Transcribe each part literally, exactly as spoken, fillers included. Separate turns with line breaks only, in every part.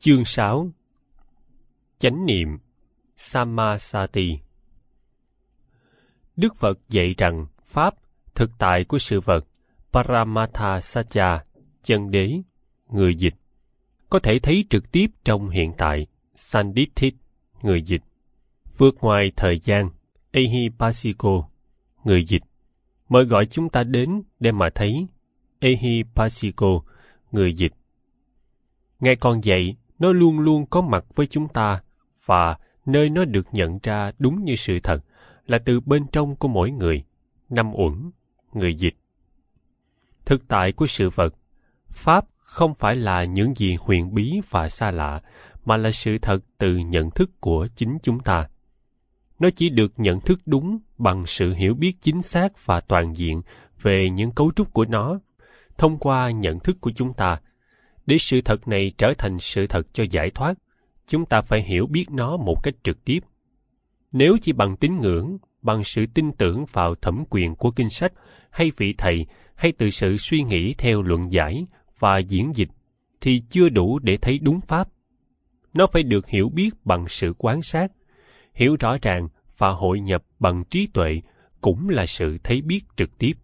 Chương sáu. Chánh niệm Sammasati. Đức Phật dạy rằng Pháp, thực tại của sự vật, Paramatha Satya, chân đế, người dịch, có thể thấy trực tiếp trong hiện tại, Sandithit, người dịch, vượt ngoài thời gian, Ehipassiko, người dịch, mời gọi chúng ta đến để mà thấy, Ehipassiko, người dịch. Ngài còn dạy, nó luôn luôn có mặt với chúng ta, và nơi nó được nhận ra đúng như sự thật là từ bên trong của mỗi người, Năm Uẩn, người dịch. Thực tại của sự vật, Pháp không phải là những gì huyền bí và xa lạ, mà là sự thật từ nhận thức của chính chúng ta. Nó chỉ được nhận thức đúng bằng sự hiểu biết chính xác và toàn diện về những cấu trúc của nó, thông qua nhận thức của chúng ta. Để sự thật này trở thành sự thật cho giải thoát, chúng ta phải hiểu biết nó một cách trực tiếp. Nếu chỉ bằng tín ngưỡng, bằng sự tin tưởng vào thẩm quyền của kinh sách, hay vị thầy, hay từ sự suy nghĩ theo luận giải và diễn dịch, thì chưa đủ để thấy đúng Pháp. Nó phải được hiểu biết bằng sự quan sát, hiểu rõ ràng và hội nhập bằng trí tuệ cũng là sự thấy biết trực tiếp.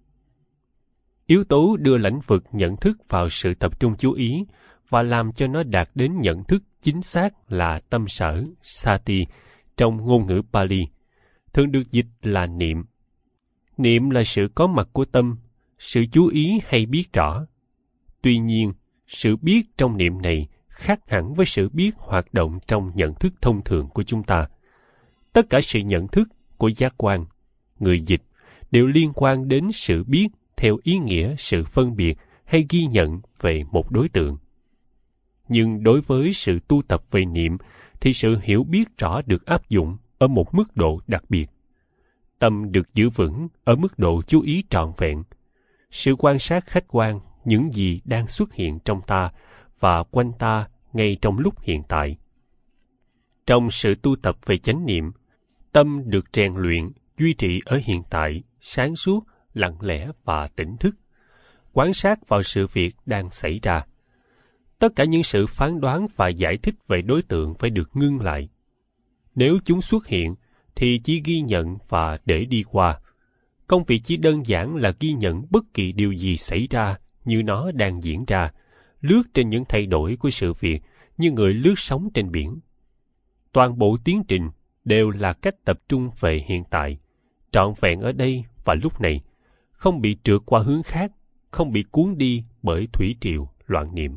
Yếu tố đưa lãnh vực nhận thức vào sự tập trung chú ý và làm cho nó đạt đến nhận thức chính xác là tâm sở, sati, trong ngôn ngữ Pali, thường được dịch là niệm. Niệm là sự có mặt của tâm, sự chú ý hay biết rõ. Tuy nhiên, sự biết trong niệm này khác hẳn với sự biết hoạt động trong nhận thức thông thường của chúng ta. Tất cả sự nhận thức của giác quan, người dịch, đều liên quan đến sự biết theo ý nghĩa sự phân biệt hay ghi nhận về một đối tượng. Nhưng đối với sự tu tập về niệm, thì sự hiểu biết rõ được áp dụng ở một mức độ đặc biệt. Tâm được giữ vững ở mức độ chú ý trọn vẹn. Sự quan sát khách quan những gì đang xuất hiện trong ta và quanh ta ngay trong lúc hiện tại. Trong sự tu tập về chánh niệm, tâm được rèn luyện, duy trì ở hiện tại, sáng suốt, lặng lẽ và tỉnh thức, quan sát vào sự việc đang xảy ra. Tất cả những sự phán đoán và giải thích về đối tượng phải được ngưng lại. Nếu chúng xuất hiện, thì chỉ ghi nhận và để đi qua. Công việc chỉ đơn giản là ghi nhận bất kỳ điều gì xảy ra như nó đang diễn ra, lướt trên những thay đổi của sự việc như người lướt sóng trên biển. Toàn bộ tiến trình đều là cách tập trung về hiện tại, trọn vẹn ở đây và lúc này, không bị trượt qua hướng khác, không bị cuốn đi bởi thủy triều loạn niệm.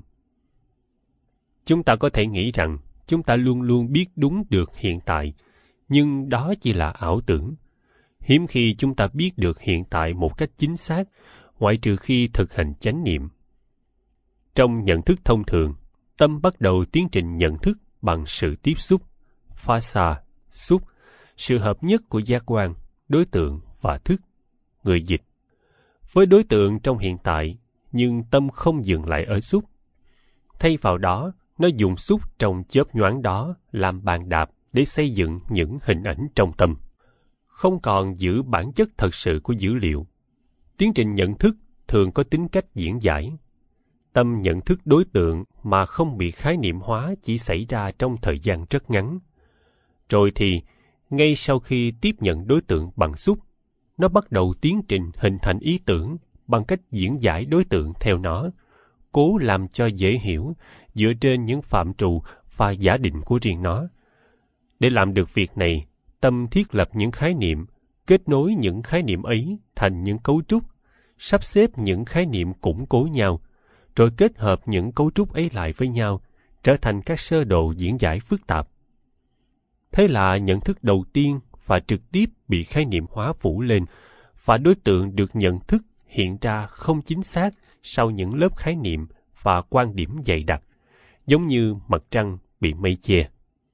Chúng ta có thể nghĩ rằng chúng ta luôn luôn biết đúng được hiện tại, nhưng đó chỉ là ảo tưởng. Hiếm khi chúng ta biết được hiện tại một cách chính xác, ngoại trừ khi thực hành chánh niệm. Trong nhận thức thông thường, tâm bắt đầu tiến trình nhận thức bằng sự tiếp xúc, phasa, xúc, sự hợp nhất của giác quan, đối tượng và thức, người dịch. Với đối tượng trong hiện tại, nhưng tâm không dừng lại ở xúc. Thay vào đó, nó dùng xúc trong chớp nhoáng đó làm bàn đạp để xây dựng những hình ảnh trong tâm. Không còn giữ bản chất thật sự của dữ liệu. Tiến trình nhận thức thường có tính cách diễn giải. Tâm nhận thức đối tượng mà không bị khái niệm hóa chỉ xảy ra trong thời gian rất ngắn. Rồi thì, ngay sau khi tiếp nhận đối tượng bằng xúc, nó bắt đầu tiến trình hình thành ý tưởng bằng cách diễn giải đối tượng theo nó, cố làm cho dễ hiểu dựa trên những phạm trù và giả định của riêng nó. Để làm được việc này, tâm thiết lập những khái niệm, kết nối những khái niệm ấy thành những cấu trúc, sắp xếp những khái niệm củng cố nhau, rồi kết hợp những cấu trúc ấy lại với nhau, trở thành các sơ đồ diễn giải phức tạp. Thế là nhận thức đầu tiên và trực tiếp bị khái niệm hóa phủ lên, và đối tượng được nhận thức hiện ra không chính xác sau những lớp khái niệm và quan điểm dày đặc, giống như mặt trăng bị mây che.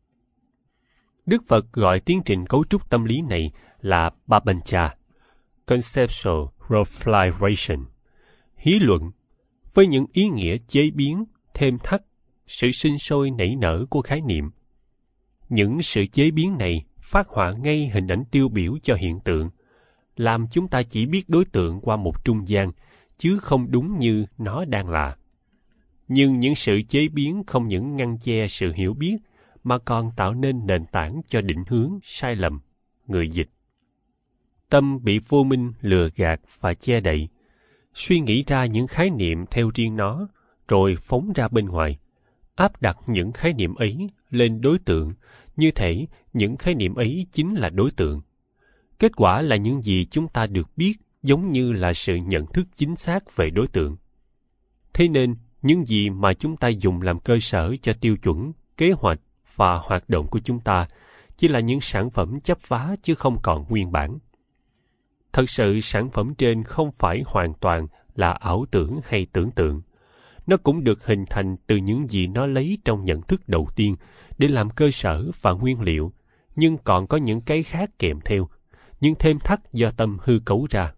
Đức Phật gọi tiến trình cấu trúc tâm lý này là Papancha, Conceptual Proliferation, hí luận, với những ý nghĩa chế biến, thêm thắt, sự sinh sôi nảy nở của khái niệm. Những sự chế biến này phát họa ngay hình ảnh tiêu biểu cho hiện tượng, làm chúng ta chỉ biết đối tượng qua một trung gian, chứ không đúng như nó đang là. Nhưng những sự chế biến không những ngăn che sự hiểu biết, mà còn tạo nên nền tảng cho định hướng sai lầm. Người dịch. Tâm bị vô minh lừa gạt và che đậy, suy nghĩ ra những khái niệm theo riêng nó, rồi phóng ra bên ngoài, áp đặt những khái niệm ấy lên đối tượng, như thể những khái niệm ấy chính là đối tượng. Kết quả là những gì chúng ta được biết giống như là sự nhận thức chính xác về đối tượng. Thế nên, những gì mà chúng ta dùng làm cơ sở cho tiêu chuẩn, kế hoạch và hoạt động của chúng ta chỉ là những sản phẩm chấp vá chứ không còn nguyên bản. Thật sự, sản phẩm trên không phải hoàn toàn là ảo tưởng hay tưởng tượng. Nó cũng được hình thành từ những gì nó lấy trong nhận thức đầu tiên để làm cơ sở và nguyên liệu, nhưng còn có những cái khác kèm theo, những thêm thắt do tâm hư cấu ra.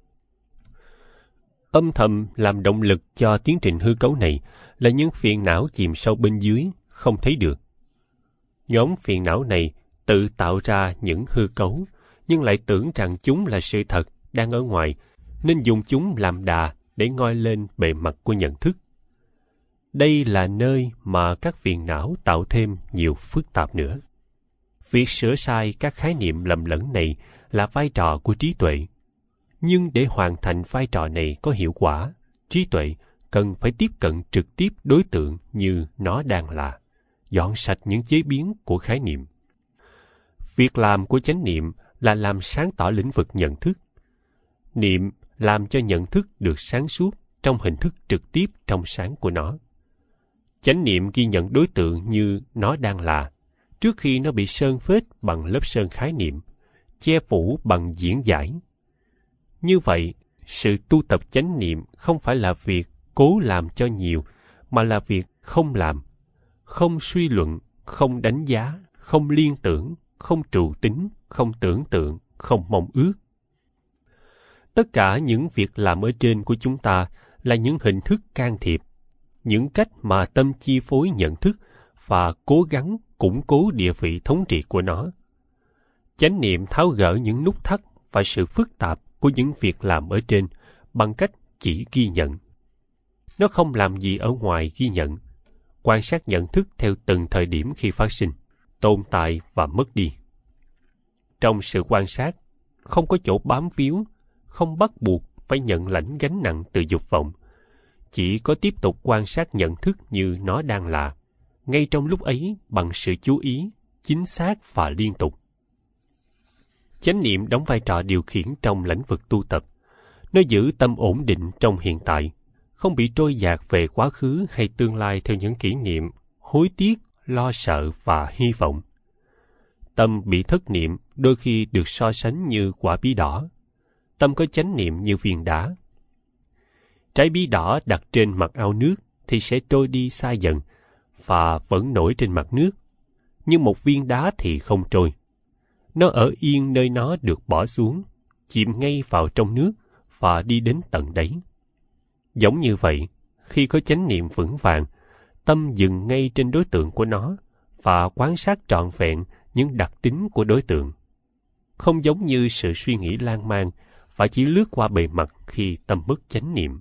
Âm thầm làm động lực cho tiến trình hư cấu này là những phiền não chìm sâu bên dưới, không thấy được. Nhóm phiền não này tự tạo ra những hư cấu, nhưng lại tưởng rằng chúng là sự thật đang ở ngoài, nên dùng chúng làm đà để ngoi lên bề mặt của nhận thức. Đây là nơi mà các phiền não tạo thêm nhiều phức tạp nữa. Việc sửa sai các khái niệm lầm lẫn này là vai trò của trí tuệ. Nhưng để hoàn thành vai trò này có hiệu quả, trí tuệ cần phải tiếp cận trực tiếp đối tượng như nó đang là, dọn sạch những chế biến của khái niệm. Việc làm của chánh niệm là làm sáng tỏ lĩnh vực nhận thức. Niệm làm cho nhận thức được sáng suốt trong hình thức trực tiếp trong sáng của nó. Chánh niệm ghi nhận đối tượng như nó đang là, trước khi nó bị sơn phết bằng lớp sơn khái niệm, che phủ bằng diễn giải. Như vậy, sự tu tập chánh niệm không phải là việc cố làm cho nhiều, mà là việc không làm, không suy luận, không đánh giá, không liên tưởng, không trụ tính, không tưởng tượng, không mong ước. Tất cả những việc làm ở trên của chúng ta là những hình thức can thiệp, những cách mà tâm chi phối nhận thức và cố gắng củng cố địa vị thống trị của nó. Chánh niệm tháo gỡ những nút thắt và sự phức tạp của những việc làm ở trên bằng cách chỉ ghi nhận. Nó không làm gì ở ngoài ghi nhận, quan sát nhận thức theo từng thời điểm khi phát sinh, tồn tại và mất đi. Trong sự quan sát, không có chỗ bám víu, không bắt buộc phải nhận lãnh gánh nặng từ dục vọng, chỉ có tiếp tục quan sát nhận thức như nó đang là, ngay trong lúc ấy bằng sự chú ý, chính xác và liên tục. Chánh niệm đóng vai trò điều khiển trong lĩnh vực tu tập. Nó giữ tâm ổn định trong hiện tại, không bị trôi dạt về quá khứ hay tương lai theo những kỷ niệm, hối tiếc, lo sợ và hy vọng. Tâm bị thất niệm đôi khi được so sánh như quả bí đỏ. Tâm có chánh niệm như viên đá. Trái bí đỏ đặt trên mặt ao nước thì sẽ trôi đi xa dần và vẫn nổi trên mặt nước. Nhưng một viên đá thì không trôi. Nó ở yên nơi nó được bỏ xuống, chìm ngay vào trong nước và đi đến tận đáy. Giống như vậy, khi có chánh niệm vững vàng, tâm dừng ngay trên đối tượng của nó và quan sát trọn vẹn những đặc tính của đối tượng. Không giống như sự suy nghĩ lan man và chỉ lướt qua bề mặt khi tâm mất chánh niệm.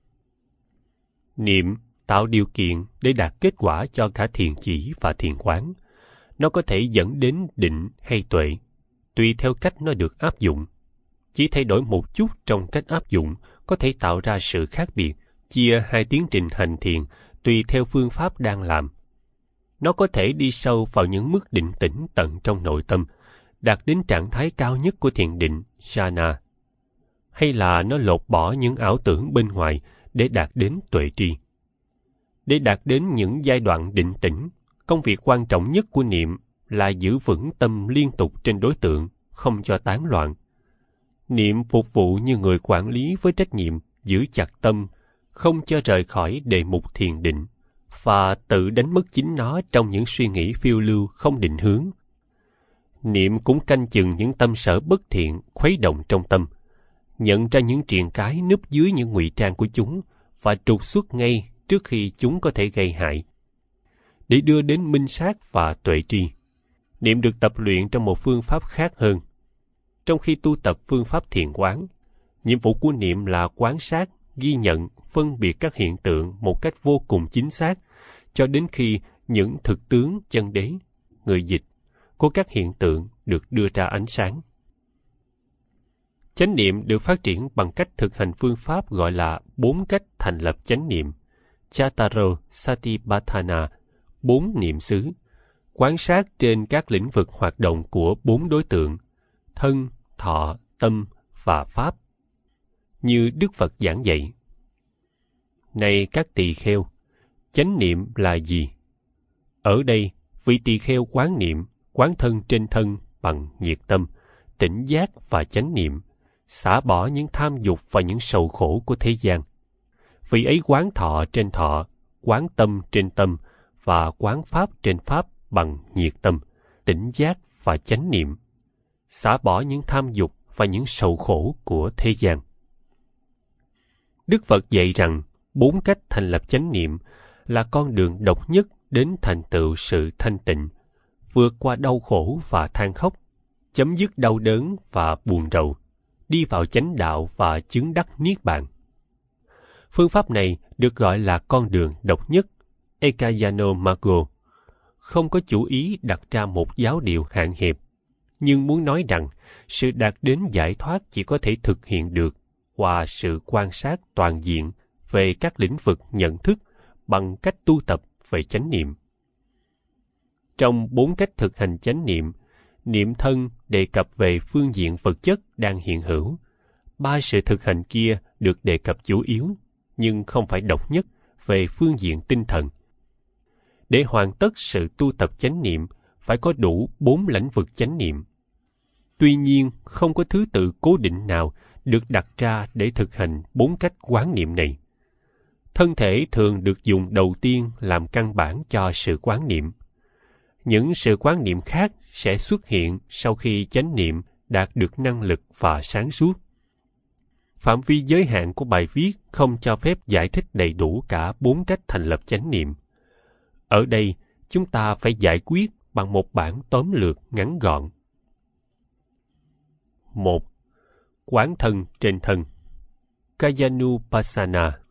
Niệm tạo điều kiện để đạt kết quả cho cả thiền chỉ và thiền quán. Nó có thể dẫn đến định hay tuệ, tùy theo cách nó được áp dụng. Chỉ thay đổi một chút trong cách áp dụng có thể tạo ra sự khác biệt, chia hai tiến trình hành thiền tùy theo phương pháp đang làm. Nó có thể đi sâu vào những mức định tĩnh tận trong nội tâm, đạt đến trạng thái cao nhất của thiền định, jhana. Hay là nó lột bỏ những ảo tưởng bên ngoài để đạt đến tuệ tri. Để đạt đến những giai đoạn định tĩnh, công việc quan trọng nhất của niệm là giữ vững tâm liên tục trên đối tượng, không cho tán loạn. Niệm phục vụ như người quản lý với trách nhiệm giữ chặt tâm, không cho rời khỏi đề mục thiền định, và tự đánh mất chính nó trong những suy nghĩ phiêu lưu không định hướng. Niệm cũng canh chừng những tâm sở bất thiện khuấy động trong tâm, nhận ra những triền cái núp dưới những ngụy trang của chúng và trục xuất ngay trước khi chúng có thể gây hại. Để đưa đến minh sát và tuệ tri, niệm được tập luyện trong một phương pháp khác hơn. Trong khi tu tập phương pháp thiền quán, nhiệm vụ của niệm là quán sát, ghi nhận, phân biệt các hiện tượng một cách vô cùng chính xác, cho đến khi những thực tướng chân đế, người dịch, của các hiện tượng được đưa ra ánh sáng. Chánh niệm được phát triển bằng cách thực hành phương pháp gọi là bốn cách thành lập chánh niệm, Chataro Satipatthana, bốn niệm xứ, quan sát trên các lĩnh vực hoạt động của bốn đối tượng, thân, thọ, tâm và pháp, như Đức Phật giảng dạy. Này các tỳ kheo, chánh niệm là gì? Ở đây, vị tỳ kheo quán niệm, quán thân trên thân bằng nhiệt tâm, tỉnh giác và chánh niệm, xả bỏ những tham dục và những sầu khổ của thế gian. Vị ấy quán thọ trên thọ, quán tâm trên tâm và quán pháp trên pháp bằng nhiệt tâm, tỉnh giác và chánh niệm, xả bỏ những tham dục và những sầu khổ của thế gian. Đức Phật dạy rằng bốn cách thành lập chánh niệm là con đường độc nhất đến thành tựu sự thanh tịnh, vượt qua đau khổ và than khóc, chấm dứt đau đớn và buồn rầu, đi vào chánh đạo và chứng đắc niết bàn. Phương pháp này được gọi là con đường độc nhất, Ekayano Maggo, không có chủ ý đặt ra một giáo điệu hạn hẹp, nhưng muốn nói rằng sự đạt đến giải thoát chỉ có thể thực hiện được qua sự quan sát toàn diện về các lĩnh vực nhận thức bằng cách tu tập về chánh niệm. Trong bốn cách thực hành chánh niệm, niệm thân đề cập về phương diện vật chất đang hiện hữu. Ba sự thực hành kia được đề cập chủ yếu, nhưng không phải độc nhất về phương diện tinh thần. Để hoàn tất sự tu tập chánh niệm, phải có đủ bốn lĩnh vực chánh niệm. Tuy nhiên, không có thứ tự cố định nào được đặt ra để thực hành bốn cách quán niệm này. Thân thể thường được dùng đầu tiên làm căn bản cho sự quán niệm. Những sự quán niệm khác sẽ xuất hiện sau khi chánh niệm đạt được năng lực và sáng suốt. Phạm vi giới hạn của bài viết không cho phép giải thích đầy đủ cả bốn cách thành lập chánh niệm. Ở đây, chúng ta phải giải quyết bằng một bản tóm lược ngắn gọn. một. Quán thân trên thân, Kayanupassana.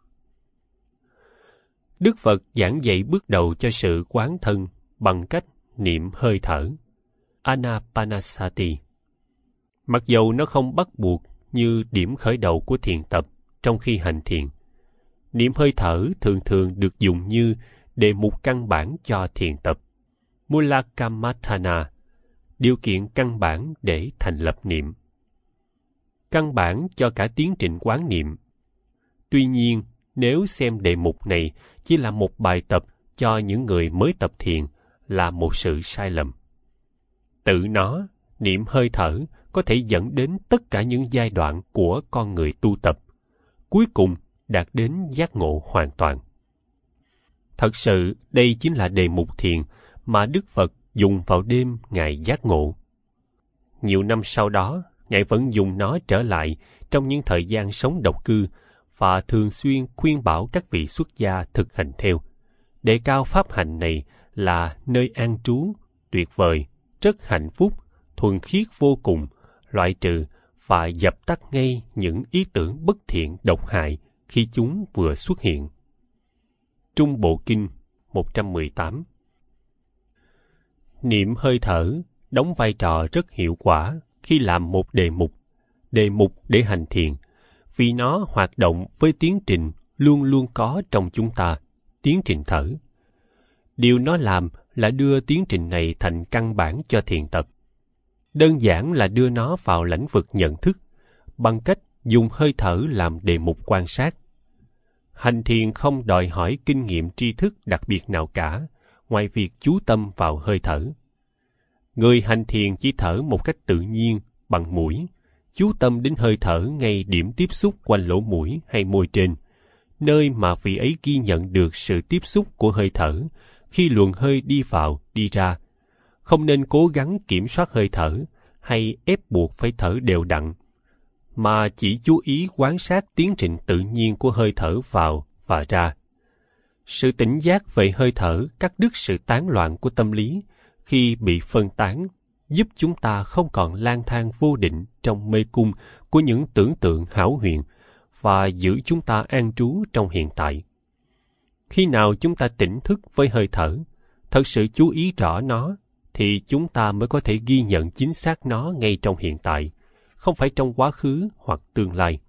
Đức Phật giảng dạy bước đầu cho sự quán thân bằng cách niệm hơi thở, Anapanasati. Mặc dầu nó không bắt buộc như điểm khởi đầu của thiền tập trong khi hành thiền, niệm hơi thở thường thường được dùng như đề mục căn bản cho thiền tập, Mulakammatthana, điều kiện căn bản để thành lập niệm. Căn bản cho cả tiến trình quán niệm. Tuy nhiên, nếu xem đề mục này chỉ là một bài tập cho những người mới tập thiền là một sự sai lầm. Tự nó, niệm hơi thở có thể dẫn đến tất cả những giai đoạn của con người tu tập, cuối cùng đạt đến giác ngộ hoàn toàn. Thật sự, đây chính là đề mục thiền mà Đức Phật dùng vào đêm Ngài giác ngộ. Nhiều năm sau đó, Ngài vẫn dùng nó trở lại trong những thời gian sống độc cư và thường xuyên khuyên bảo các vị xuất gia thực hành theo. Đề cao pháp hành này là nơi an trú tuyệt vời, rất hạnh phúc, thuần khiết vô cùng, loại trừ và dập tắt ngay những ý tưởng bất thiện độc hại khi chúng vừa xuất hiện. Trung Bộ Kinh một trăm mười tám. Niệm hơi thở đóng vai trò rất hiệu quả khi làm một đề mục, đề mục để hành thiền, vì nó hoạt động với tiến trình luôn luôn có trong chúng ta, tiến trình thở. Điều nó làm là đưa tiến trình này thành căn bản cho thiền tập. Đơn giản là đưa nó vào lĩnh vực nhận thức, bằng cách dùng hơi thở làm đề mục quan sát. Hành thiền không đòi hỏi kinh nghiệm tri thức đặc biệt nào cả, ngoài việc chú tâm vào hơi thở. Người hành thiền chỉ thở một cách tự nhiên, bằng mũi, chú tâm đến hơi thở ngay điểm tiếp xúc quanh lỗ mũi hay môi trên, nơi mà vị ấy ghi nhận được sự tiếp xúc của hơi thở khi luồng hơi đi vào, đi ra. Không nên cố gắng kiểm soát hơi thở hay ép buộc phải thở đều đặn, mà chỉ chú ý quan sát tiến trình tự nhiên của hơi thở vào và ra. Sự tỉnh giác về hơi thở cắt đứt sự tán loạn của tâm lý khi bị phân tán, giúp chúng ta không còn lang thang vô định trong mê cung của những tưởng tượng hão huyền và giữ chúng ta an trú trong hiện tại. Khi nào chúng ta tỉnh thức với hơi thở, thật sự chú ý rõ nó, thì chúng ta mới có thể ghi nhận chính xác nó ngay trong hiện tại, không phải trong quá khứ hoặc tương lai.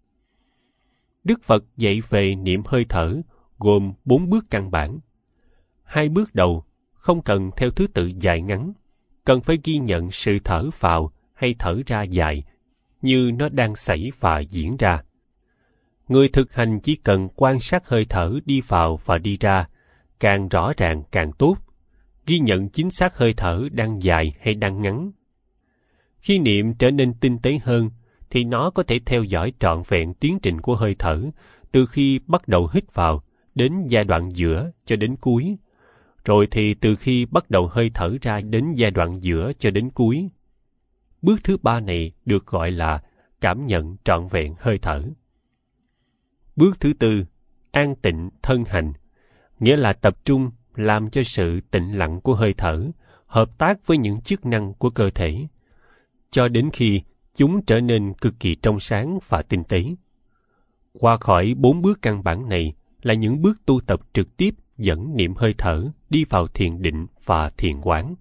Đức Phật dạy về niệm hơi thở gồm bốn bước căn bản. Hai bước đầu không cần theo thứ tự dài ngắn, cần phải ghi nhận sự thở vào hay thở ra dài, như nó đang xảy và diễn ra. Người thực hành chỉ cần quan sát hơi thở đi vào và đi ra, càng rõ ràng càng tốt, ghi nhận chính xác hơi thở đang dài hay đang ngắn. Khi niệm trở nên tinh tế hơn, thì nó có thể theo dõi trọn vẹn tiến trình của hơi thở, từ khi bắt đầu hít vào, đến giai đoạn giữa cho đến cuối, rồi thì từ khi bắt đầu hơi thở ra đến giai đoạn giữa cho đến cuối. Bước thứ ba này được gọi là cảm nhận trọn vẹn hơi thở. Bước thứ tư, an tịnh thân hành, nghĩa là tập trung làm cho sự tĩnh lặng của hơi thở hợp tác với những chức năng của cơ thể, cho đến khi chúng trở nên cực kỳ trong sáng và tinh tế. Qua khỏi bốn bước căn bản này là những bước tu tập trực tiếp dẫn niệm hơi thở đi vào thiền định và thiền quán.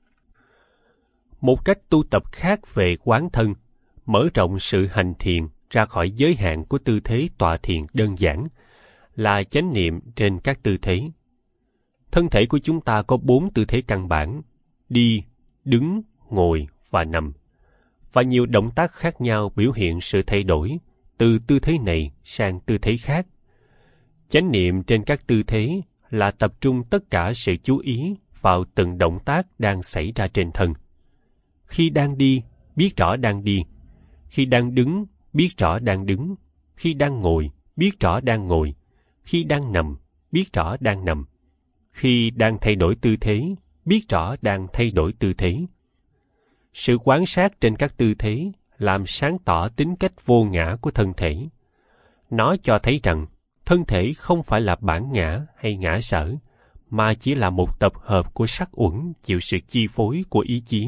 Một cách tu tập khác về quán thân, mở rộng sự hành thiền ra khỏi giới hạn của tư thế tọa thiền đơn giản, là chánh niệm trên các tư thế. Thân thể của chúng ta có bốn tư thế căn bản: đi, đứng, ngồi và nằm. Và nhiều động tác khác nhau biểu hiện sự thay đổi từ tư thế này sang tư thế khác. Chánh niệm trên các tư thế là tập trung tất cả sự chú ý vào từng động tác đang xảy ra trên thân. Khi đang đi, biết rõ đang đi. Khi đang đứng, biết rõ đang đứng. Khi đang ngồi, biết rõ đang ngồi. Khi đang nằm, biết rõ đang nằm. Khi đang thay đổi tư thế, biết rõ đang thay đổi tư thế. Sự quan sát trên các tư thế làm sáng tỏ tính cách vô ngã của thân thể. Nó cho thấy rằng thân thể không phải là bản ngã hay ngã sở, mà chỉ là một tập hợp của sắc uẩn chịu sự chi phối của ý chí.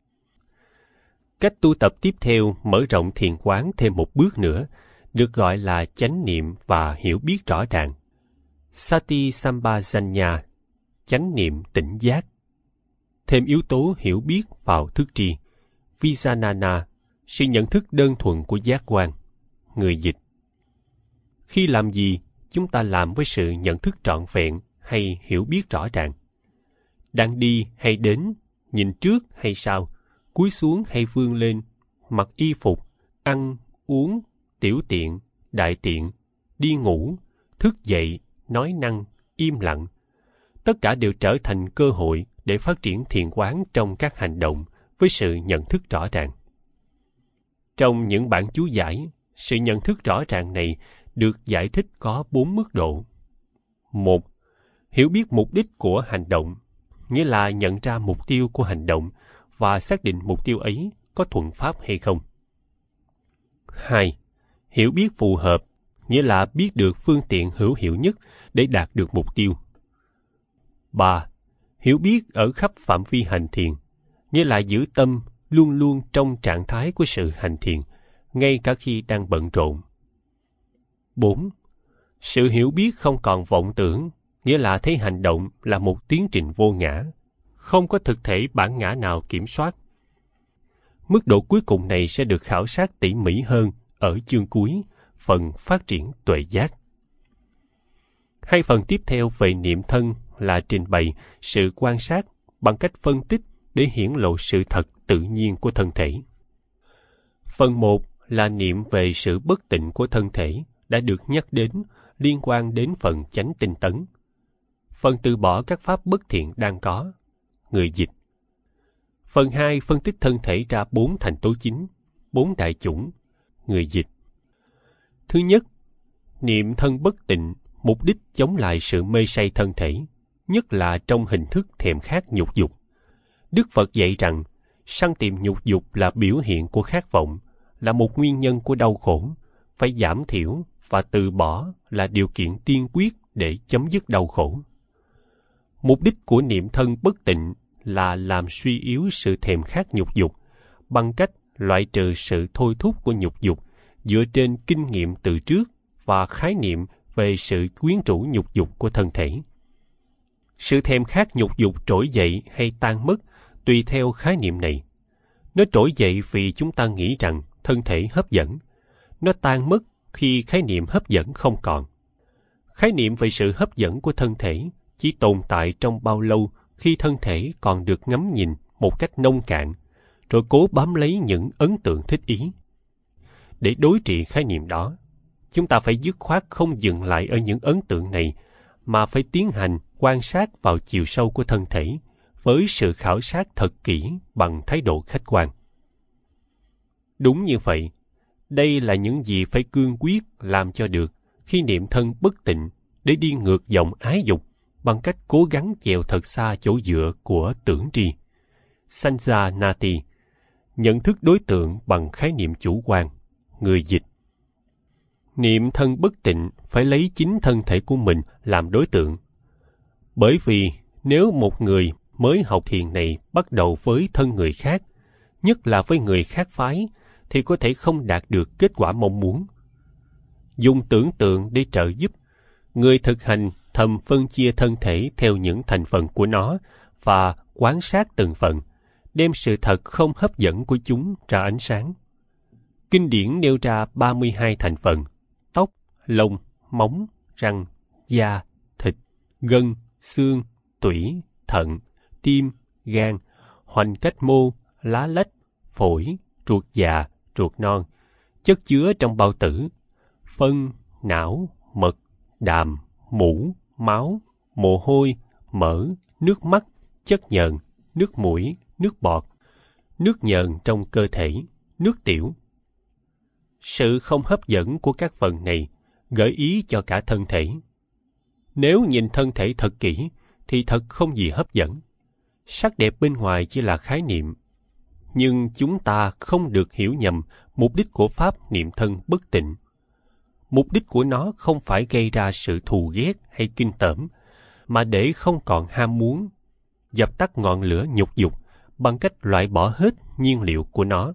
Cách tu tập tiếp theo mở rộng thiền quán thêm một bước nữa, được gọi là chánh niệm và hiểu biết rõ ràng. Sati Sampajanya, chánh niệm tỉnh giác. Thêm yếu tố hiểu biết vào thức tri. Vijanana, sự nhận thức đơn thuần của giác quan. Người dịch: khi làm gì, chúng ta làm với sự nhận thức trọn vẹn hay hiểu biết rõ ràng. Đang đi hay đến, nhìn trước hay sau, cúi xuống hay vươn lên, mặc y phục, ăn, uống, tiểu tiện, đại tiện, đi ngủ, thức dậy, nói năng, im lặng. Tất cả đều trở thành cơ hội để phát triển thiền quán trong các hành động với sự nhận thức rõ ràng. Trong những bản chú giải, sự nhận thức rõ ràng này được giải thích có bốn mức độ. Một, hiểu biết mục đích của hành động, nghĩa là nhận ra mục tiêu của hành động và xác định mục tiêu ấy có thuận pháp hay không. Hai, hiểu biết phù hợp, nghĩa là biết được phương tiện hữu hiệu nhất để đạt được mục tiêu. Ba, hiểu biết ở khắp phạm vi hành thiền, nghĩa là giữ tâm luôn luôn trong trạng thái của sự hành thiền, ngay cả khi đang bận rộn. Bốn, sự hiểu biết không còn vọng tưởng, nghĩa là thấy hành động là một tiến trình vô ngã, không có thực thể bản ngã nào kiểm soát. Mức độ cuối cùng này sẽ được khảo sát tỉ mỉ hơn ở chương cuối, phần phát triển tuệ giác. Hai phần tiếp theo về niệm thân là trình bày sự quan sát bằng cách phân tích để hiển lộ sự thật tự nhiên của thân thể. Phần một là niệm về sự bất tịnh của thân thể đã được nhắc đến liên quan đến phần chánh tinh tấn. Phần từ bỏ các pháp bất thiện đang có. Người dịch: phần hai phân tích thân thể ra bốn thành tố chính, bốn đại chủng. Người dịch: thứ nhất, niệm thân bất tịnh mục đích chống lại sự mê say thân thể, nhất là trong hình thức thèm khát nhục dục. Đức Phật dạy rằng, săn tìm nhục dục là biểu hiện của khát vọng, là một nguyên nhân của đau khổ, phải giảm thiểu và từ bỏ là điều kiện tiên quyết để chấm dứt đau khổ. Mục đích của niệm thân bất tịnh là làm suy yếu sự thèm khát nhục dục bằng cách loại trừ sự thôi thúc của nhục dục dựa trên kinh nghiệm từ trước và khái niệm về sự quyến rũ nhục dục của thân thể. Sự thèm khát nhục dục trỗi dậy hay tan mất tùy theo khái niệm này. Nó trỗi dậy vì chúng ta nghĩ rằng thân thể hấp dẫn. Nó tan mất khi khái niệm hấp dẫn không còn. Khái niệm về sự hấp dẫn của thân thể chỉ tồn tại trong bao lâu khi thân thể còn được ngắm nhìn một cách nông cạn, rồi cố bám lấy những ấn tượng thích ý. Để đối trị khái niệm đó, chúng ta phải dứt khoát không dừng lại ở những ấn tượng này, mà phải tiến hành quan sát vào chiều sâu của thân thể với sự khảo sát thật kỹ bằng thái độ khách quan. Đúng như vậy, đây là những gì phải cương quyết làm cho được khi niệm thân bất tịnh để đi ngược dòng ái dục bằng cách cố gắng chèo thật xa chỗ dựa của tưởng tri. Sanja Nati, nhận thức đối tượng bằng khái niệm chủ quan, người dịch. Niệm thân bất tịnh phải lấy chính thân thể của mình làm đối tượng. Bởi vì nếu một người mới học thiền này bắt đầu với thân người khác, nhất là với người khác phái, thì có thể không đạt được kết quả mong muốn. Dùng tưởng tượng để trợ giúp, người thực hành thầm phân chia thân thể theo những thành phần của nó và quan sát từng phần, đem sự thật không hấp dẫn của chúng ra ánh sáng. Kinh điển nêu ra ba mươi hai thành phần: tóc, lông, móng, răng, da, thịt, gân, xương, tủy, thận, tim, gan, hoành cách mô, lá lách, phổi, ruột già, ruột non, chất chứa trong bao tử, phân, não, mật, đàm, mũ, máu, mồ hôi, mỡ, nước mắt, chất nhờn, nước mũi, nước bọt, nước nhờn trong cơ thể, nước tiểu. Sự không hấp dẫn của các phần này gợi ý cho cả thân thể. Nếu nhìn thân thể thật kỹ, thì thật không gì hấp dẫn. Sắc đẹp bên ngoài chỉ là khái niệm. Nhưng chúng ta không được hiểu nhầm mục đích của pháp niệm thân bất tịnh. Mục đích của nó không phải gây ra sự thù ghét hay kinh tởm, mà để không còn ham muốn, dập tắt ngọn lửa nhục dục bằng cách loại bỏ hết nhiên liệu của nó.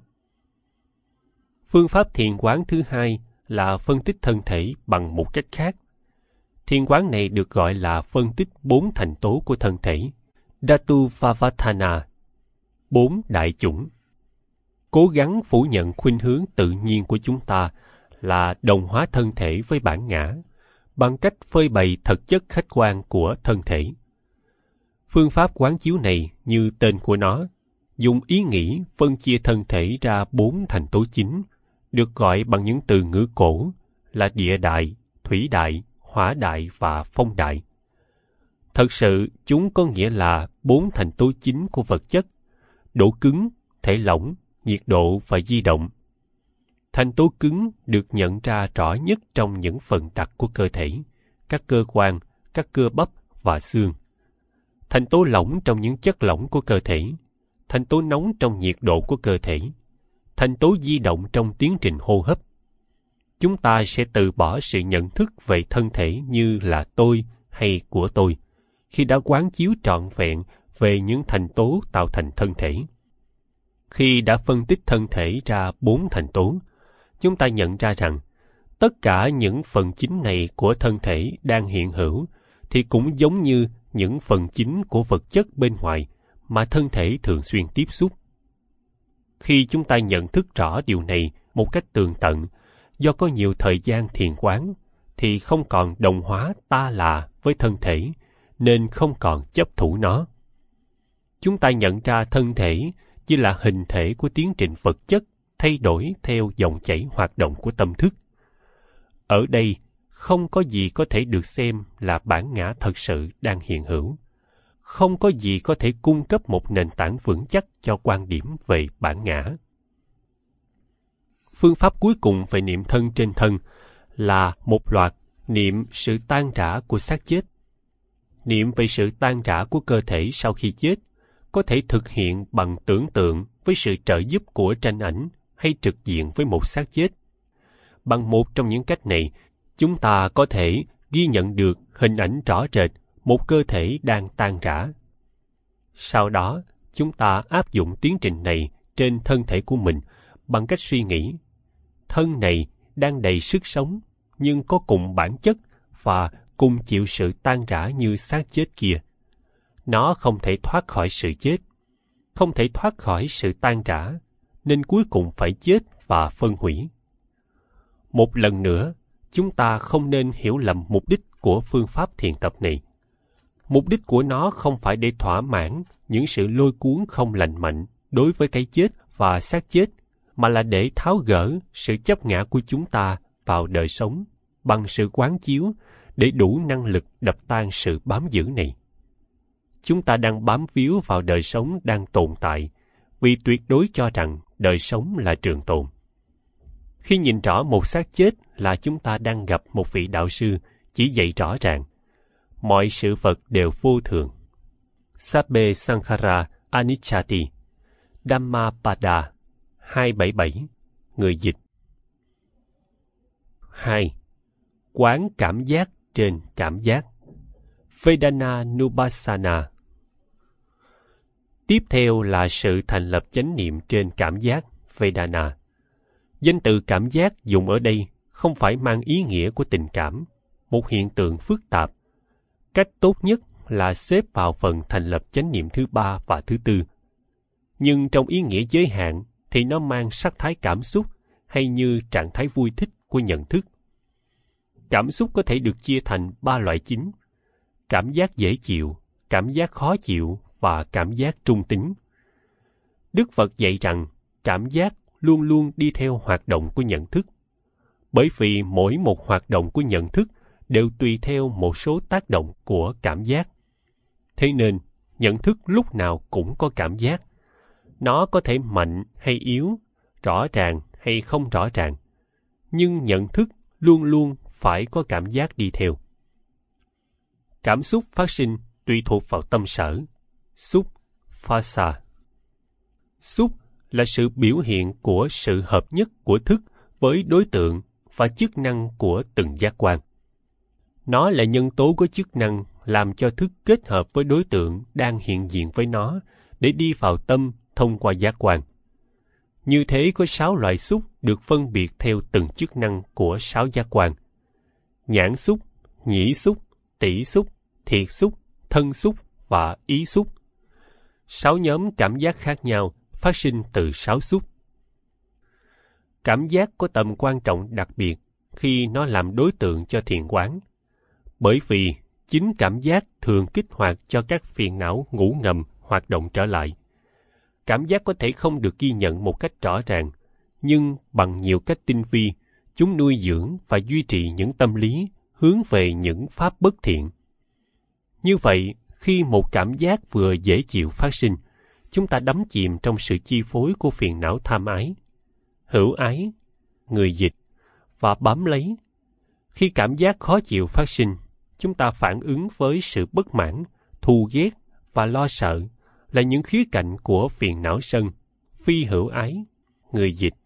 Phương pháp thiền quán thứ hai là phân tích thân thể bằng một cách khác. Thiền quán này được gọi là phân tích bốn thành tố của thân thể, Dhatu-Vavatthana, bốn đại chủng. Cố gắng phủ nhận khuynh hướng tự nhiên của chúng ta là đồng hóa thân thể với bản ngã, bằng cách phơi bày thực chất khách quan của thân thể. Phương pháp quán chiếu này, như tên của nó, dùng ý nghĩ phân chia thân thể ra bốn thành tố chính, được gọi bằng những từ ngữ cổ là địa đại, thủy đại, hỏa đại và phong đại. Thật sự, chúng có nghĩa là bốn thành tố chính của vật chất: độ cứng, thể lỏng, nhiệt độ và di động. Thành tố cứng được nhận ra rõ nhất trong những phần đặc của cơ thể, các cơ quan, các cơ bắp và xương. Thành tố lỏng trong những chất lỏng của cơ thể, thành tố nóng trong nhiệt độ của cơ thể, thành tố di động trong tiến trình hô hấp. Chúng ta sẽ từ bỏ sự nhận thức về thân thể như là tôi hay của tôi, khi đã quán chiếu trọn vẹn về những thành tố tạo thành thân thể. Khi đã phân tích thân thể ra bốn thành tố, chúng ta nhận ra rằng tất cả những phần chính này của thân thể đang hiện hữu thì cũng giống như những phần chính của vật chất bên ngoài mà thân thể thường xuyên tiếp xúc. Khi chúng ta nhận thức rõ điều này một cách tường tận, do có nhiều thời gian thiền quán, thì không còn đồng hóa ta là với thân thể, nên không còn chấp thủ nó. Chúng ta nhận ra thân thể chỉ là hình thể của tiến trình vật chất thay đổi theo dòng chảy hoạt động của tâm thức. Ở đây, không có gì có thể được xem là bản ngã thật sự đang hiện hữu. Không có gì có thể cung cấp một nền tảng vững chắc cho quan điểm về bản ngã. Phương pháp cuối cùng về niệm thân trên thân là một loạt niệm sự tan rã của xác chết. Niệm về sự tan rã của cơ thể sau khi chết có thể thực hiện bằng tưởng tượng với sự trợ giúp của tranh ảnh hay trực diện với một xác chết. Bằng một trong những cách này, chúng ta có thể ghi nhận được hình ảnh rõ rệt một cơ thể đang tan rã. Sau đó, chúng ta áp dụng tiến trình này trên thân thể của mình bằng cách suy nghĩ: thân này đang đầy sức sống, nhưng có cùng bản chất và cùng chịu sự tan rã như xác chết kia. Nó không thể thoát khỏi sự chết, không thể thoát khỏi sự tan rã, nên cuối cùng phải chết và phân hủy. Một lần nữa, chúng ta không nên hiểu lầm mục đích của phương pháp thiền tập này. Mục đích của nó không phải để thỏa mãn những sự lôi cuốn không lành mạnh đối với cái chết và xác chết, mà là để tháo gỡ sự chấp ngã của chúng ta vào đời sống bằng sự quán chiếu để đủ năng lực đập tan sự bám giữ này. Chúng ta đang bám víu vào đời sống đang tồn tại vì tuyệt đối cho rằng đời sống là trường tồn. Khi nhìn rõ một xác chết là chúng ta đang gặp một vị đạo sư chỉ dạy rõ ràng mọi sự vật đều vô thường. Sabbe Sankhara Anicchati, Dhammapada hai bảy bảy, người dịch. hai. Quán cảm giác trên cảm giác, Vedana Nupassana. Tiếp theo là sự thành lập chánh niệm trên cảm giác, Vedana. Danh từ cảm giác dùng ở đây không phải mang ý nghĩa của tình cảm, một hiện tượng phức tạp. Cách tốt nhất là xếp vào phần thành lập chánh niệm thứ ba và thứ tư. Nhưng trong ý nghĩa giới hạn thì nó mang sắc thái cảm xúc hay như trạng thái vui thích của nhận thức. Cảm xúc có thể được chia thành ba loại chính: cảm giác dễ chịu, cảm giác khó chịu và cảm giác trung tính. Đức Phật dạy rằng cảm giác luôn luôn đi theo hoạt động của nhận thức, bởi vì mỗi một hoạt động của nhận thức đều tùy theo một số tác động của cảm giác. Thế nên, nhận thức lúc nào cũng có cảm giác. Nó có thể mạnh hay yếu, rõ ràng hay không rõ ràng, nhưng nhận thức luôn luôn phải có cảm giác đi theo. Cảm xúc phát sinh tùy thuộc vào tâm sở, xúc, phasa. Xúc là sự biểu hiện của sự hợp nhất của thức với đối tượng và chức năng của từng giác quan. Nó là nhân tố có chức năng làm cho thức kết hợp với đối tượng đang hiện diện với nó để đi vào tâm thông qua giác quan. Như thế có sáu loại xúc được phân biệt theo từng chức năng của sáu giác quan: nhãn xúc, nhĩ xúc, tỷ xúc, thiệt xúc, thân xúc và ý xúc. Sáu nhóm cảm giác khác nhau phát sinh từ sáu xúc. Cảm giác có tầm quan trọng đặc biệt khi nó làm đối tượng cho thiền quán, bởi vì chính cảm giác thường kích hoạt cho các phiền não ngủ ngầm hoạt động trở lại. Cảm giác có thể không được ghi nhận một cách rõ ràng, nhưng bằng nhiều cách tinh vi, chúng nuôi dưỡng và duy trì những tâm lý hướng về những pháp bất thiện. Như vậy, khi một cảm giác vừa dễ chịu phát sinh, chúng ta đắm chìm trong sự chi phối của phiền não tham ái, hữu ái, người dịch và bám lấy. Khi cảm giác khó chịu phát sinh, chúng ta phản ứng với sự bất mãn, thù ghét và lo sợ là những khía cạnh của phiền não sân, phi hữu ái, người dịch.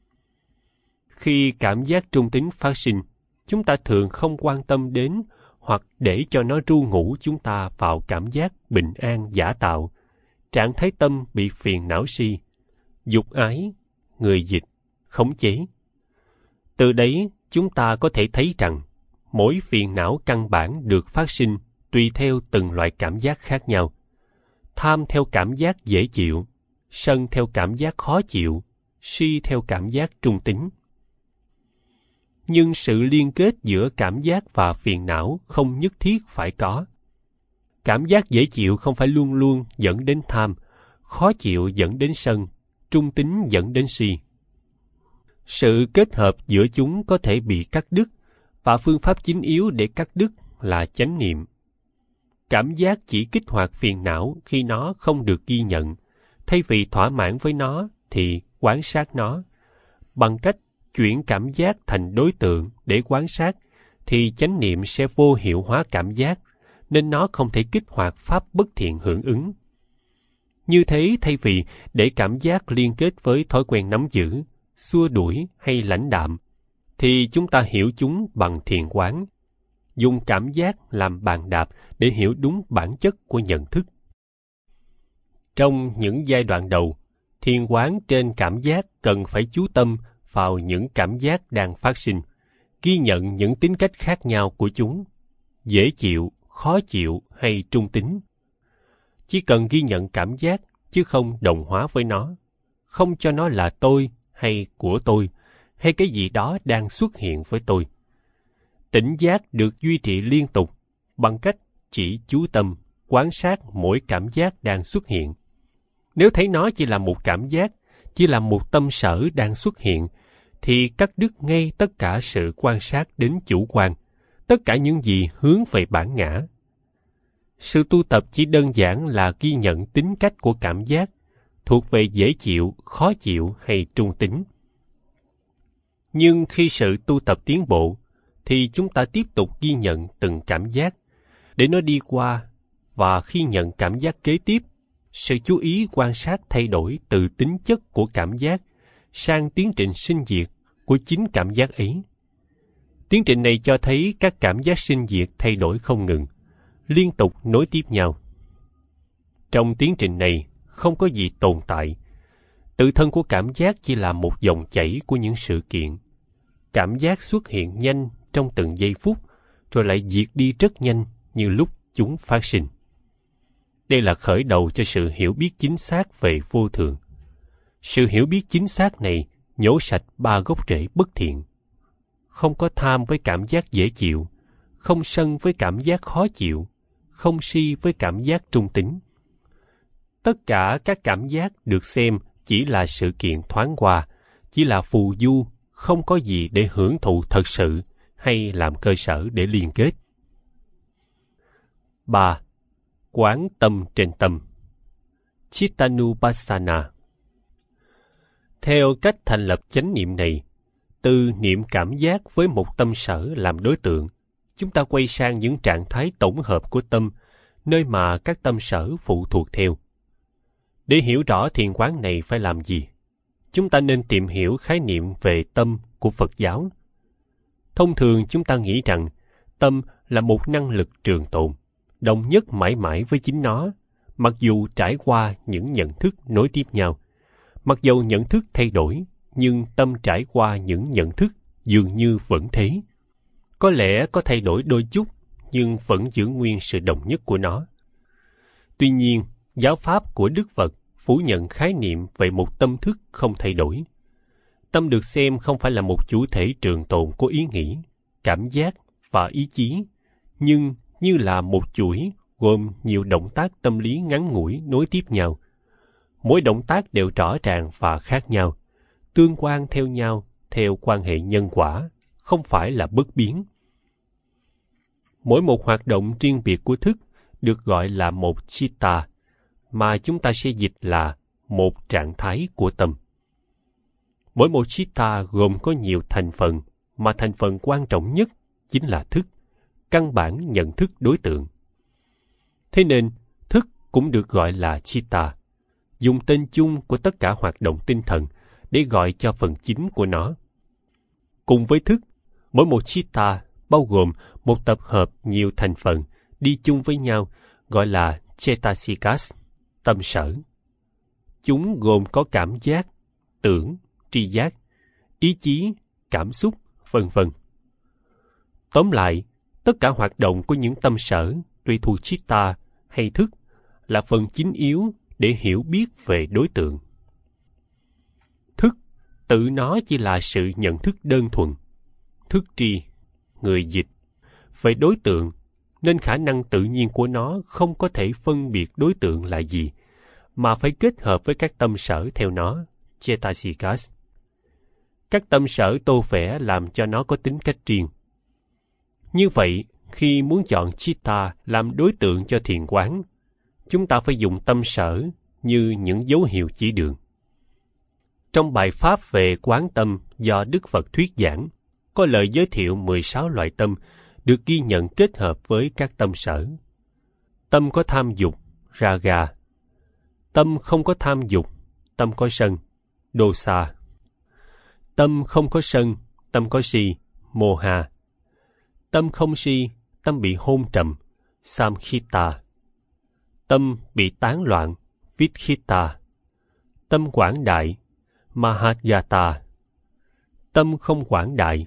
Khi cảm giác trung tính phát sinh, chúng ta thường không quan tâm đến hoặc để cho nó ru ngủ chúng ta vào cảm giác bình an giả tạo, trạng thái tâm bị phiền não si, dục ái, người dịch, khống chế. Từ đấy, chúng ta có thể thấy rằng mỗi phiền não căn bản được phát sinh tùy theo từng loại cảm giác khác nhau. Tham theo cảm giác dễ chịu, sân theo cảm giác khó chịu, si theo cảm giác trung tính. Nhưng sự liên kết giữa cảm giác và phiền não không nhất thiết phải có. Cảm giác dễ chịu không phải luôn luôn dẫn đến tham, khó chịu dẫn đến sân, trung tính dẫn đến si. Sự kết hợp giữa chúng có thể bị cắt đứt, và phương pháp chính yếu để cắt đứt là chánh niệm. Cảm giác chỉ kích hoạt phiền não khi nó không được ghi nhận. Thay vì thỏa mãn với nó thì quan sát nó. Bằng cách chuyển cảm giác thành đối tượng để quan sát thì chánh niệm sẽ vô hiệu hóa cảm giác, nên nó không thể kích hoạt pháp bất thiện hưởng ứng. Như thế, thay vì để cảm giác liên kết với thói quen nắm giữ, xua đuổi hay lãnh đạm, thì chúng ta hiểu chúng bằng thiền quán, dùng cảm giác làm bàn đạp để hiểu đúng bản chất của nhận thức. Trong những giai đoạn đầu, thiền quán trên cảm giác cần phải chú tâm vào những cảm giác đang phát sinh, ghi nhận những tính cách khác nhau của chúng, dễ chịu, khó chịu hay trung tính. Chỉ cần ghi nhận cảm giác, chứ không đồng hóa với nó, không cho nó là tôi hay của tôi, hay cái gì đó đang xuất hiện với tôi. Tỉnh giác được duy trì liên tục bằng cách chỉ chú tâm, quan sát mỗi cảm giác đang xuất hiện. Nếu thấy nó chỉ là một cảm giác, chỉ là một tâm sở đang xuất hiện, thì cắt đứt ngay tất cả sự quan sát đến chủ quan, tất cả những gì hướng về bản ngã. Sự tu tập chỉ đơn giản là ghi nhận tính cách của cảm giác, thuộc về dễ chịu, khó chịu hay trung tính. Nhưng khi sự tu tập tiến bộ, thì chúng ta tiếp tục ghi nhận từng cảm giác, để nó đi qua, và khi nhận cảm giác kế tiếp, sự chú ý quan sát thay đổi từ tính chất của cảm giác sang tiến trình sinh diệt của chính cảm giác ấy. Tiến trình này cho thấy các cảm giác sinh diệt thay đổi không ngừng, liên tục nối tiếp nhau. Trong tiến trình này, không có gì tồn tại. Tự thân của cảm giác chỉ là một dòng chảy của những sự kiện. Cảm giác xuất hiện nhanh trong từng giây phút, rồi lại diệt đi rất nhanh như lúc chúng phát sinh. Đây là khởi đầu cho sự hiểu biết chính xác về vô thường. Sự hiểu biết chính xác này nhổ sạch ba gốc rễ bất thiện. Không có tham với cảm giác dễ chịu, không sân với cảm giác khó chịu, không si với cảm giác trung tính. Tất cả các cảm giác được xem chỉ là sự kiện thoáng qua, chỉ là phù du, không có gì để hưởng thụ thật sự hay làm cơ sở để liên kết. ba. Quán tâm trên tâm. Chittanupassana. Theo cách thành lập chánh niệm này, từ niệm cảm giác với một tâm sở làm đối tượng, chúng ta quay sang những trạng thái tổng hợp của tâm, nơi mà các tâm sở phụ thuộc theo. Để hiểu rõ thiền quán này phải làm gì, chúng ta nên tìm hiểu khái niệm về tâm của Phật giáo. Thông thường chúng ta nghĩ rằng tâm là một năng lực trường tồn, đồng nhất mãi mãi với chính nó, mặc dù trải qua những nhận thức nối tiếp nhau. Mặc dầu nhận thức thay đổi, nhưng tâm trải qua những nhận thức dường như vẫn thế. Có lẽ có thay đổi đôi chút, nhưng vẫn giữ nguyên sự đồng nhất của nó. Tuy nhiên, giáo pháp của Đức Phật phủ nhận khái niệm về một tâm thức không thay đổi. Tâm được xem không phải là một chủ thể trường tồn của ý nghĩ, cảm giác và ý chí, nhưng như là một chuỗi gồm nhiều động tác tâm lý ngắn ngủi nối tiếp nhau. Mỗi động tác đều rõ ràng và khác nhau, tương quan theo nhau theo quan hệ nhân quả, không phải là bất biến. Mỗi một hoạt động riêng biệt của thức được gọi là một chitta, mà chúng ta sẽ dịch là một trạng thái của tâm. Mỗi một chitta gồm có nhiều thành phần, mà thành phần quan trọng nhất chính là thức, căn bản nhận thức đối tượng. Thế nên, thức cũng được gọi là chitta, dùng tên chung của tất cả hoạt động tinh thần để gọi cho phần chính của nó. Cùng với thức, mỗi một chitta bao gồm một tập hợp nhiều thành phần đi chung với nhau gọi là cetasikas, tâm sở. Chúng gồm có cảm giác, tưởng, tri giác, ý chí, cảm xúc, vân vân. Tóm lại, tất cả hoạt động của những tâm sở, tùy thuộc chitta hay thức, là phần chính yếu để hiểu biết về đối tượng. Thức, tự nó chỉ là sự nhận thức đơn thuần. Thức tri, người dịch, về đối tượng, nên khả năng tự nhiên của nó không có thể phân biệt đối tượng là gì, mà phải kết hợp với các tâm sở theo nó, cetasikas. Các tâm sở tô vẽ làm cho nó có tính cách riêng. Như vậy, khi muốn chọn chitta làm đối tượng cho thiền quán, chúng ta phải dùng tâm sở như những dấu hiệu chỉ đường. Trong bài pháp về quán tâm do Đức Phật thuyết giảng, có lời giới thiệu mười sáu loại tâm được ghi nhận kết hợp với các tâm sở. Tâm có tham dục, raga. Tâm không có tham dục, tâm có sân, dosa. Tâm không có sân, tâm có si, moha. Tâm không si, tâm bị hôn trầm, samkhita. Tâm bị tán loạn, vikhita. Tâm quảng đại, mahayata. Tâm không quảng đại,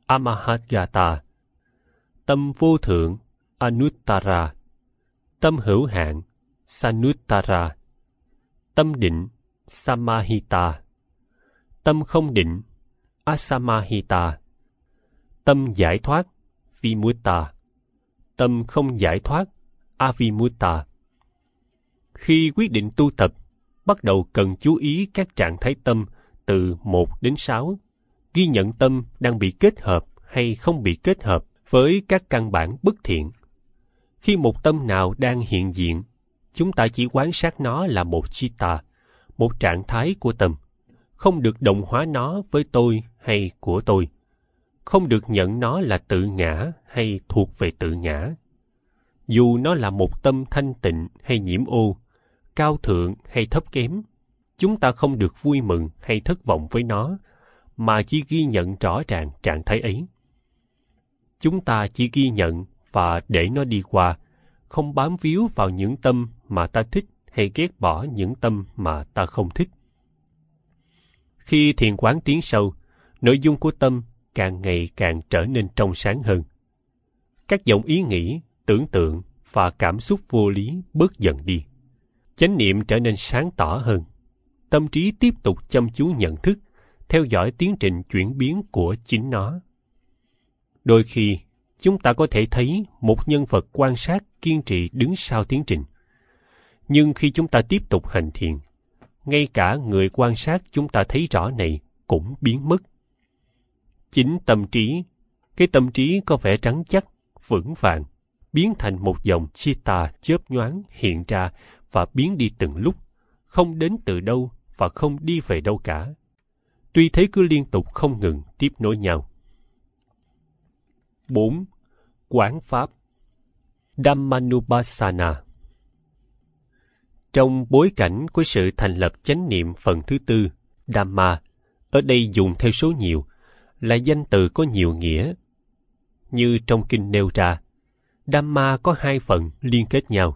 Amahagata, tâm vô thượng, Anuttara, tâm hữu hạn, Sanuttara, tâm định, Samahita, tâm không định, Asamahita, tâm giải thoát, Vimutta, tâm không giải thoát, Avimutta. Khi quyết định tu tập, bắt đầu cần chú ý các trạng thái tâm từ một đến sáu, ghi nhận tâm đang bị kết hợp hay không bị kết hợp với các căn bản bất thiện. Khi một tâm nào đang hiện diện, chúng ta chỉ quan sát nó là một chitta, một trạng thái của tâm, không được đồng hóa nó với tôi hay của tôi, không được nhận nó là tự ngã hay thuộc về tự ngã. Dù nó là một tâm thanh tịnh hay nhiễm ô, cao thượng hay thấp kém, chúng ta không được vui mừng hay thất vọng với nó, mà chỉ ghi nhận rõ ràng trạng thái ấy. Chúng ta chỉ ghi nhận và để nó đi qua, không bám víu vào những tâm mà ta thích hay ghét bỏ những tâm mà ta không thích. Khi thiền quán tiến sâu, nội dung của tâm càng ngày càng trở nên trong sáng hơn. Các dòng ý nghĩ, tưởng tượng và cảm xúc vô lý bớt dần đi. Chánh niệm trở nên sáng tỏ hơn. Tâm trí tiếp tục chăm chú nhận thức, theo dõi tiến trình chuyển biến của chính nó. Đôi khi, chúng ta có thể thấy một nhân vật quan sát kiên trì đứng sau tiến trình. Nhưng khi chúng ta tiếp tục hành thiền, ngay cả người quan sát chúng ta thấy rõ này cũng biến mất. Chính tâm trí, cái tâm trí có vẻ trắng chắc, vững vàng, biến thành một dòng chitta chớp nhoáng hiện ra và biến đi từng lúc, không đến từ đâu và không đi về đâu cả. Tuy thế cứ liên tục không ngừng tiếp nối nhau. bốn. Quán Pháp Dhammanupassana. Trong bối cảnh của sự thành lập chánh niệm phần thứ tư, Dhamma, ở đây dùng theo số nhiều, là danh từ có nhiều nghĩa. Như trong kinh nêu ra, Dhamma có hai phần liên kết nhau.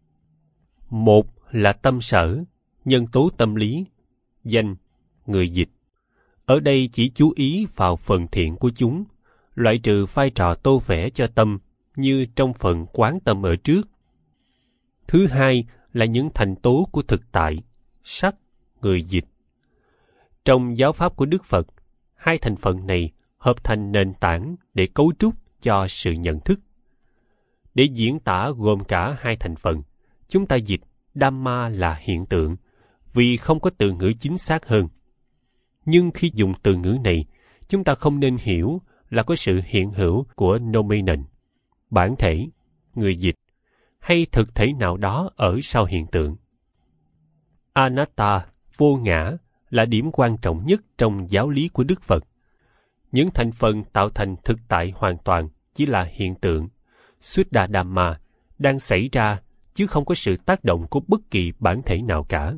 Một là tâm sở, nhân tố tâm lý, danh, người dịch. Ở đây chỉ chú ý vào phần thiện của chúng, loại trừ vai trò tô vẽ cho tâm như trong phần quán tâm ở trước. Thứ hai là những thành tố của thực tại, sắc, người dịch. Trong giáo pháp của Đức Phật, hai thành phần này hợp thành nền tảng để cấu trúc cho sự nhận thức. Để diễn tả gồm cả hai thành phần, chúng ta dịch Dhamma là hiện tượng, vì không có từ ngữ chính xác hơn. Nhưng khi dùng từ ngữ này, chúng ta không nên hiểu là có sự hiện hữu của nomenon, bản thể, người dịch, hay thực thể nào đó ở sau hiện tượng. Anatta, vô ngã, là điểm quan trọng nhất trong giáo lý của Đức Phật. Những thành phần tạo thành thực tại hoàn toàn chỉ là hiện tượng, Suddha Dhamma, đang xảy ra, chứ không có sự tác động của bất kỳ bản thể nào cả.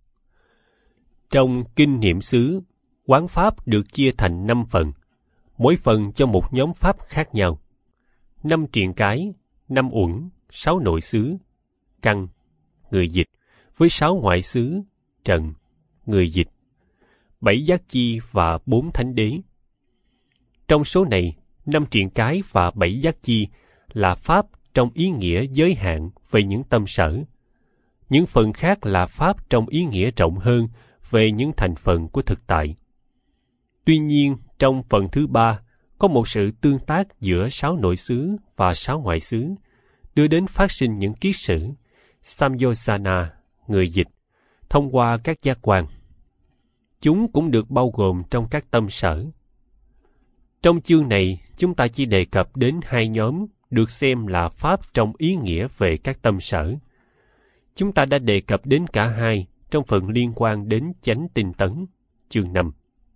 Trong Kinh Niệm xứ, quán Pháp được chia thành năm phần, mỗi phần cho một nhóm Pháp khác nhau. Năm triền cái, năm uẩn, sáu nội xứ, căn, người dịch, với sáu ngoại xứ, trần, người dịch, bảy giác chi và bốn thánh đế. Trong số này, năm triền cái và bảy giác chi là Pháp trong ý nghĩa giới hạn về những tâm sở. Những phần khác là Pháp trong ý nghĩa rộng hơn về những thành phần của thực tại. Tuy nhiên, trong phần thứ ba, có một sự tương tác giữa sáu nội xứ và sáu ngoại xứ, đưa đến phát sinh những kiết sử, samyosana, người dịch, thông qua các giác quan. Chúng cũng được bao gồm trong các tâm sở. Trong chương này, chúng ta chỉ đề cập đến hai nhóm được xem là Pháp trong ý nghĩa về các tâm sở. Chúng ta đã đề cập đến cả hai trong phần liên quan đến chánh tinh tấn, chương năm.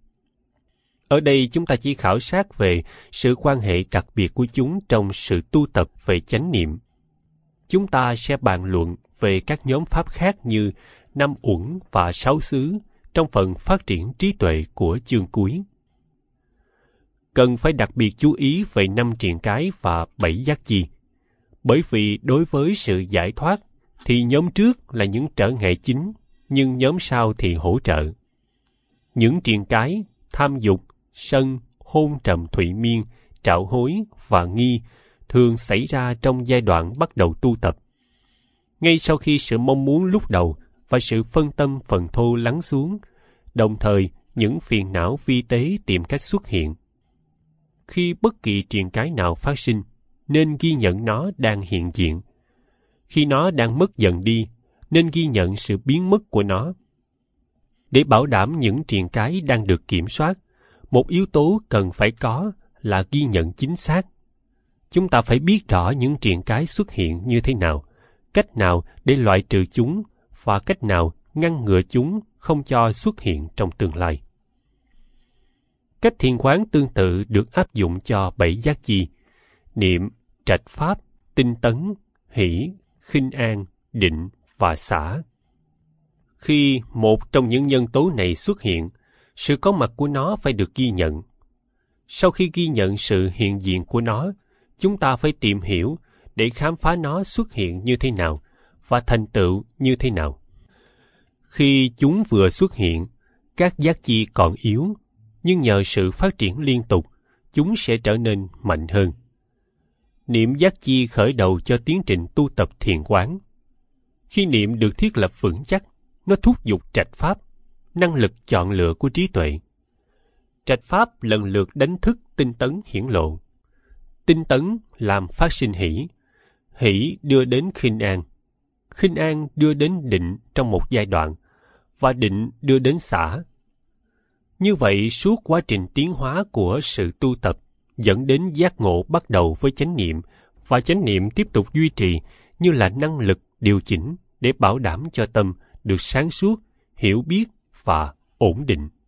Ở đây chúng ta chỉ khảo sát về sự quan hệ đặc biệt của chúng trong sự tu tập về chánh niệm. Chúng ta sẽ bàn luận về các nhóm Pháp khác như năm uẩn và sáu xứ trong phần phát triển trí tuệ của chương cuối. Cần phải đặc biệt chú ý về năm triền cái và bảy giác chi, bởi vì đối với sự giải thoát thì nhóm trước là những trở ngại chính, nhưng nhóm sau thì hỗ trợ. Những triền cái, tham dục, sân, hôn trầm thụy miên, trạo hối và nghi thường xảy ra trong giai đoạn bắt đầu tu tập. Ngay sau khi sự mong muốn lúc đầu và sự phân tâm phần thô lắng xuống, đồng thời những phiền não vi tế tìm cách xuất hiện. Khi bất kỳ triền cái nào phát sinh, nên ghi nhận nó đang hiện diện. Khi nó đang mất dần đi, nên ghi nhận sự biến mất của nó. Để bảo đảm những triền cái đang được kiểm soát, một yếu tố cần phải có là ghi nhận chính xác. Chúng ta phải biết rõ những triền cái xuất hiện như thế nào, cách nào để loại trừ chúng và cách nào ngăn ngừa chúng không cho xuất hiện trong tương lai. Cách thiền quán tương tự được áp dụng cho bảy giác chi: niệm, trạch pháp, tinh tấn, hỷ, khinh an, định và xả. Khi một trong những nhân tố này xuất hiện, sự có mặt của nó phải được ghi nhận. Sau khi ghi nhận sự hiện diện của nó, chúng ta phải tìm hiểu để khám phá nó xuất hiện như thế nào và thành tựu như thế nào. Khi chúng vừa xuất hiện, các giác chi còn yếu, nhưng nhờ sự phát triển liên tục, chúng sẽ trở nên mạnh hơn. Niệm giác chi khởi đầu cho tiến trình tu tập thiền quán. Khi niệm được thiết lập vững chắc, nó thúc giục trạch pháp, năng lực chọn lựa của trí tuệ. Trạch pháp lần lượt đánh thức tinh tấn hiển lộ. Tinh tấn làm phát sinh hỷ, hỷ đưa đến khinh an, khinh an đưa đến định trong một giai đoạn, và định đưa đến xả. Như vậy, suốt quá trình tiến hóa của sự tu tập dẫn đến giác ngộ bắt đầu với chánh niệm, và chánh niệm tiếp tục duy trì như là năng lực điều chỉnh để bảo đảm cho tâm được sáng suốt, hiểu biết và ổn định.